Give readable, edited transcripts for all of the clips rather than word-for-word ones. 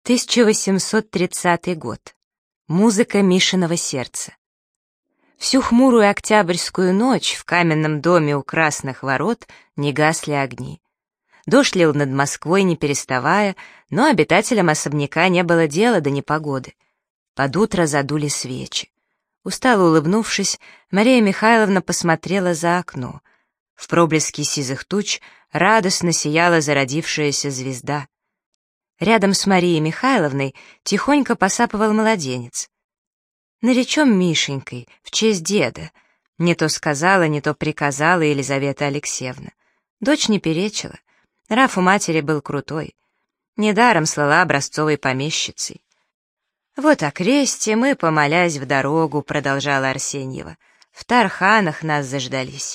1830 год. Музыка Мишиного сердца. Всю хмурую октябрьскую ночь в каменном доме у Красных ворот не гасли огни. Дождь лил над Москвой, не переставая, но обитателям особняка не было дела до непогоды. Под утро задули свечи. Устало улыбнувшись, Мария Михайловна посмотрела за окно. В проблеске сизых туч радостно сияла зародившаяся звезда. Рядом с Марией Михайловной тихонько посапывал младенец. «Наречем Мишенькой, в честь деда», — не то сказала, не то приказала Елизавета Алексеевна. Дочь не перечила. Нрав у матери был крутой. Недаром слала образцовой помещицей. «Вот окрестим мы, помолясь в дорогу», — продолжала Арсеньева. «В Тарханах нас заждались».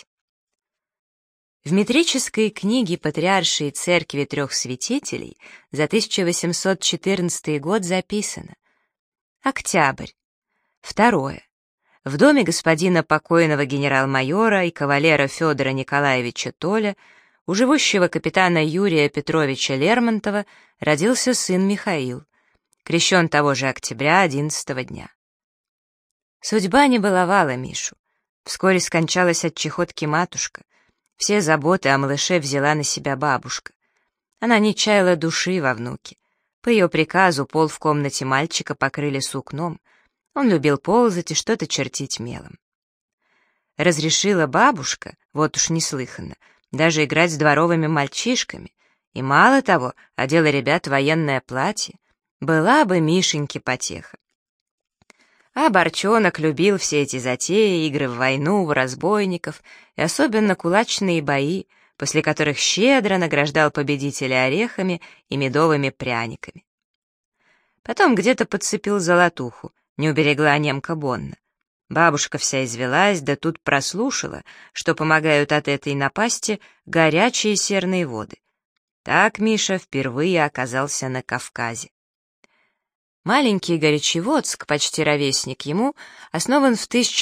В метрической книге Патриаршей Церкви Трех Святителей за 1814 год записано: Октябрь. Второе. В доме господина покойного генерал-майора и кавалера Федора Николаевича Толя, у живущего капитана Юрия Петровича Лермонтова, родился сын Михаил, крещен того же октября 11-го дня. Судьба не баловала Мишу. Вскоре скончалась от чехотки матушка. Все заботы о малыше взяла на себя бабушка. Она не чаяла души во внуке. По ее приказу пол в комнате мальчика покрыли сукном. Он любил ползать и что-то чертить мелом. Разрешила бабушка, вот уж неслыханно, даже играть с дворовыми мальчишками. И мало того, одела ребят в военное платье. Была бы Мишеньке потеха. А Борчонок любил все эти затеи, игры в войну, в разбойников и особенно кулачные бои, после которых щедро награждал победителя орехами и медовыми пряниками. Потом где-то подцепил золотуху, не уберегла немка Бонна. Бабушка вся извелась, да тут прослушала, что помогают от этой напасти горячие серные воды. Так Миша впервые оказался на Кавказе. Маленький Горячеводск, почти ровесник ему, основан в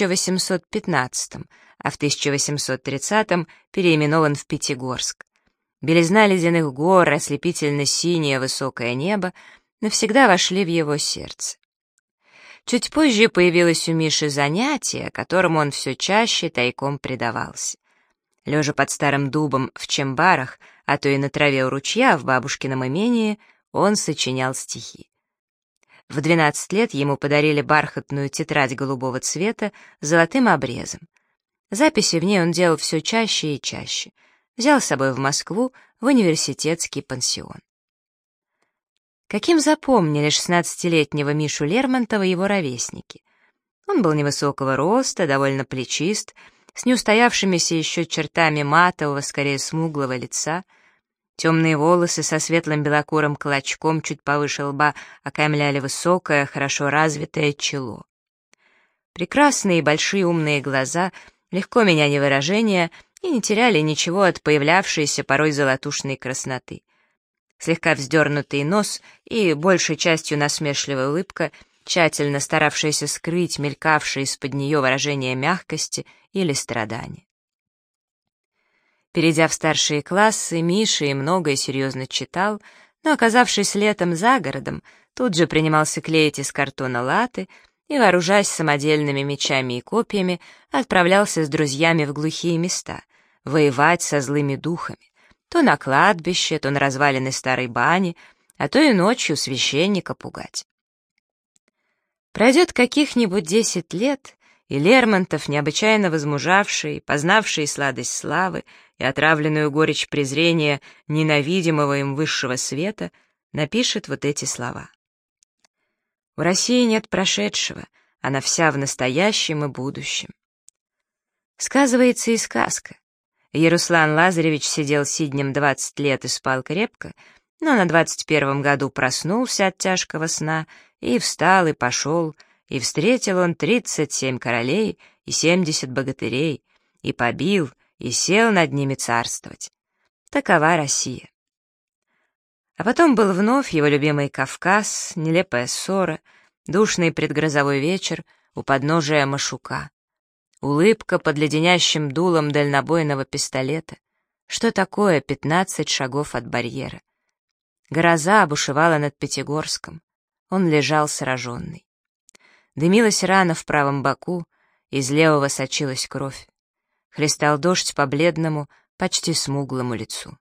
1815, а в 1830 переименован в Пятигорск. Белизна ледяных гор, ослепительно-синее высокое небо навсегда вошли в его сердце. Чуть позже появилось у Миши занятие, которому он все чаще тайком предавался. Лежа под старым дубом в чембарах, а то и на траве у ручья в бабушкином имении, он сочинял стихи. В 12 лет ему подарили бархатную тетрадь голубого цвета с золотым обрезом. Записи в ней он делал все чаще и чаще. Взял с собой в Москву в университетский пансион. Каким запомнили 16-летнего Мишу Лермонтова его ровесники? Он был невысокого роста, довольно плечист, с неустоявшимися еще чертами матового, скорее смуглого лица. Темные волосы со светлым белокурым клочком чуть повыше лба окаймляли высокое, хорошо развитое чело. Прекрасные большие умные глаза легко меняли выражение и не теряли ничего от появлявшейся порой золотушной красноты. Слегка вздернутый нос и большей частью насмешливая улыбка, тщательно старавшаяся скрыть мелькавшее из-под нее выражение мягкости или страдания. Перейдя в старшие классы, Миша и многое серьезно читал, но, оказавшись летом за городом, тут же принимался клеить из картона латы и, вооружаясь самодельными мечами и копьями, отправлялся с друзьями в глухие места, воевать со злыми духами, то на кладбище, то на развалины старой бани, а то и ночью священника пугать. Пройдет каких-нибудь 10 лет, и Лермонтов, необычайно возмужавший, познавший сладость славы и отравленную горечь презрения ненавидимого им высшего света, напишет вот эти слова. «У России нет прошедшего, она вся в настоящем и будущем». Сказывается и сказка. Яруслан Лазаревич сидел сиднем 20 лет и спал крепко, но на 21-м году проснулся от тяжкого сна и встал и пошел, и встретил он 37 королей и 70 богатырей, и побил, и сел над ними царствовать. Такова Россия. А потом был вновь его любимый Кавказ, нелепая ссора, душный предгрозовой вечер у подножия Машука. Улыбка под леденящим дулом дальнобойного пистолета. Что такое 15 шагов от барьера? Гроза бушевала над Пятигорском. Он лежал сраженный. Дымилась рана в правом боку, из левого сочилась кровь. Хлестал дождь по бледному, почти смуглому лицу.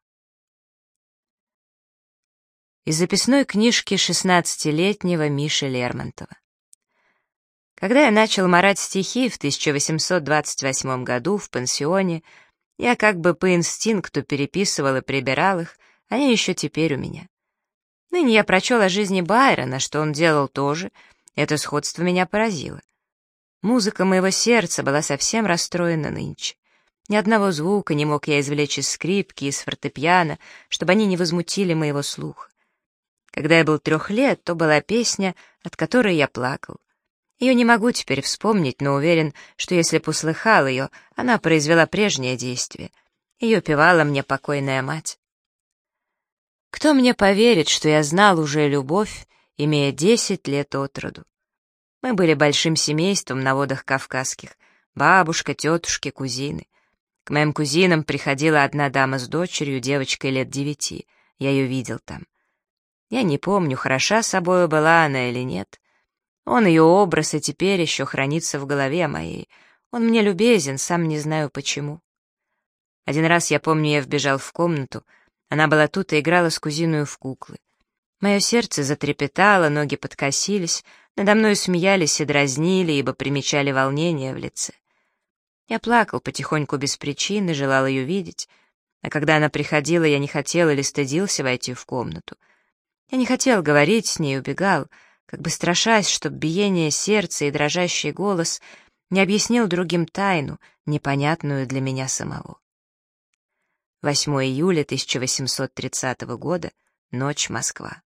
Из записной книжки 16-летнего Миши Лермонтова. Когда я начал марать стихи в 1828 году в пансионе, я как бы по инстинкту переписывал и прибирал их, они еще теперь у меня. Ныне я прочел о жизни Байрона, что он делал тоже, это сходство меня поразило. Музыка моего сердца была совсем расстроена нынче. Ни одного звука не мог я извлечь из скрипки, из фортепиано, чтобы они не возмутили моего слуха. Когда я был 3 лет, то была песня, от которой я плакал. Ее не могу теперь вспомнить, но уверен, что если б услыхал ее, она произвела прежнее действие. Ее певала мне покойная мать. Кто мне поверит, что я знал уже любовь, имея 10 лет от роду? Мы были большим семейством на водах кавказских. Бабушка, тетушки, кузины. К моим кузинам приходила одна дама с дочерью, девочкой лет 9. Я ее видел там. Я не помню, хороша собою была она или нет. Он, ее образ, и теперь еще хранится в голове моей. Он мне любезен, сам не знаю почему. Один раз, я помню, я вбежал в комнату. Она была тут и играла с кузиною в куклы. Мое сердце затрепетало, ноги подкосились, надо мной смеялись и дразнили, ибо примечали волнение в лице. Я плакал потихоньку без причины, желал ее видеть, а когда она приходила, я не хотел или стыдился войти в комнату. Я не хотел говорить с ней, убегал, как бы страшась, чтоб биение сердца и дрожащий голос не объяснил другим тайну, непонятную для меня самого. 8 июля 1830 года, ночь, Москва.